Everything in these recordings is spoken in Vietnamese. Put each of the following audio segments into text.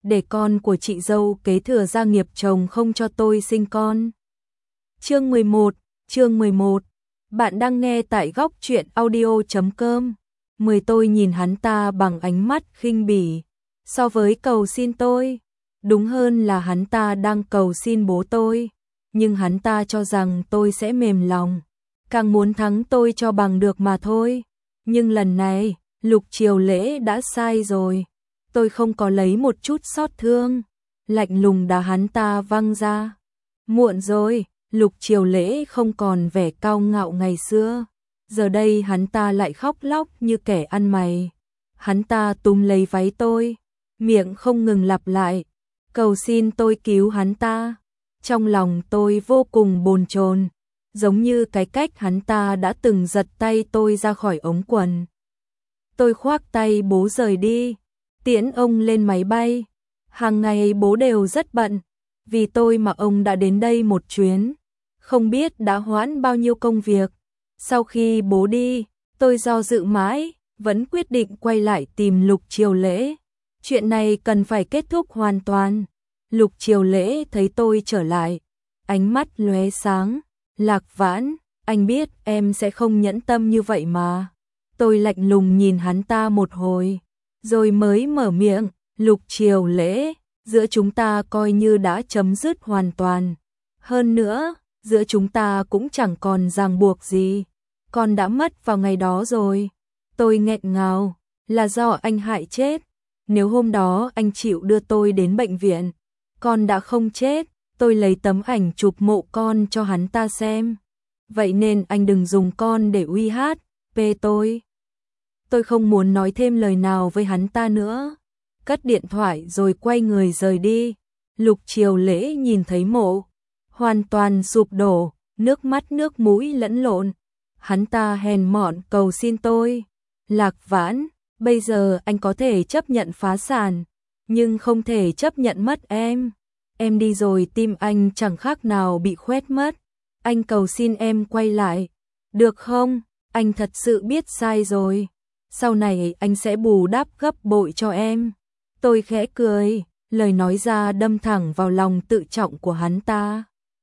để con của chị dâu kế thừa gia nghiệp chồng không cho tôi sinh con. Chương 11, bạn đang nghe tại góc truyện audio.com. Tôi nhìn hắn ta bằng ánh mắt khinh bỉ, so với cầu xin tôi, đúng hơn là hắn ta đang cầu xin bố tôi, nhưng hắn ta cho rằng tôi sẽ mềm lòng, càng muốn thắng tôi cho bằng được mà thôi. Nhưng lần này, Lục Triều Lễ đã sai rồi, tôi không có lấy một chút xót thương, lạnh lùng đá hắn ta văng ra. Muộn rồi, Lục Triều Lễ không còn vẻ cao ngạo ngày xưa, giờ đây hắn ta lại khóc lóc như kẻ ăn mày. Hắn ta túm lấy váy tôi, miệng không ngừng lặp lại, cầu xin tôi cứu hắn ta. Trong lòng tôi vô cùng bồn chồn, giống như cái cách hắn ta đã từng giật tay tôi ra khỏi ống quần. Tôi khoác tay bố rời đi, tiễn ông lên máy bay. Hàng ngày bố đều rất bận, vì tôi mà ông đã đến đây một chuyến, không biết đã hoãn bao nhiêu công việc. Sau khi bố đi, tôi do dự mãi, vẫn quyết định quay lại tìm Lục Triều Lễ. Chuyện này cần phải kết thúc hoàn toàn. Lục Triều Lễ thấy tôi trở lại, ánh mắt lóe sáng. Lạc Vãn, anh biết em sẽ không nhẫn tâm như vậy mà. Tôi lạnh lùng nhìn hắn ta một hồi, rồi mới mở miệng. Lục Triều Lễ, giữa chúng ta coi như đã chấm dứt hoàn toàn. Hơn nữa, giữa chúng ta cũng chẳng còn ràng buộc gì. Con đã mất vào ngày đó rồi. Tôi nghẹn ngào, là do anh hại chết. Nếu hôm đó anh chịu đưa tôi đến bệnh viện, con đã không chết. Tôi lấy tấm ảnh chụp mộ con cho hắn ta xem. Vậy nên anh đừng dùng con để uy hiếp tôi. Tôi không muốn nói thêm lời nào với hắn ta nữa. Cất điện thoại rồi quay người rời đi. Lục Triều Lễ nhìn thấy mộ, hoàn toàn sụp đổ, nước mắt nước mũi lẫn lộn. Hắn ta hèn mọn cầu xin tôi. Lạc Vãn, bây giờ anh có thể chấp nhận phá sản, nhưng không thể chấp nhận mất em. Em đi rồi tim anh chẳng khác nào bị khoét mất. Anh cầu xin em quay lại, được không? Anh thật sự biết sai rồi. Sau này anh sẽ bù đắp gấp bội cho em. Tôi khẽ cười, lời nói ra đâm thẳng vào lòng tự trọng của hắn ta.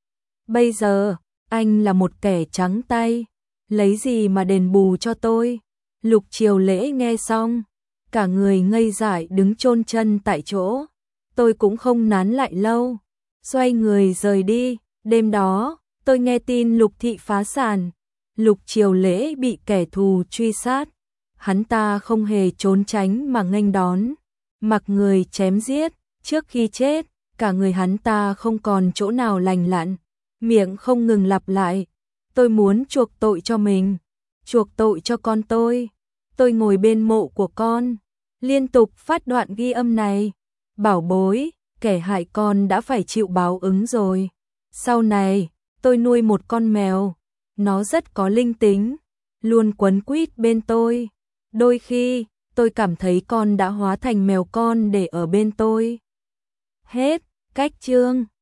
Bây giờ, anh là một kẻ trắng tay, lấy gì mà đền bù cho tôi? Lục Triều Lễ nghe xong, cả người ngây dại đứng chôn chân tại chỗ. Tôi cũng không nán lại lâu, xoay người rời đi. Đêm đó, tôi nghe tin Lục thị phá sản, Lục Triều Lễ bị kẻ thù truy sát. Hắn ta không hề trốn tránh mà nghênh đón, mặc người chém giết. Trước khi chết, cả người hắn ta không còn chỗ nào lành lặn, miệng không ngừng lặp lại, tôi muốn chuộc tội cho mình, chuộc tội cho con tôi. Tôi ngồi bên mộ của con, liên tục phát đoạn ghi âm này. Bảo bối, kẻ hại con đã phải chịu báo ứng rồi. Sau này, tôi nuôi một con mèo, nó rất có linh tính, luôn quấn quýt bên tôi. Đôi khi, tôi cảm thấy con đã hóa thành mèo con để ở bên tôi. Hết, cách chương.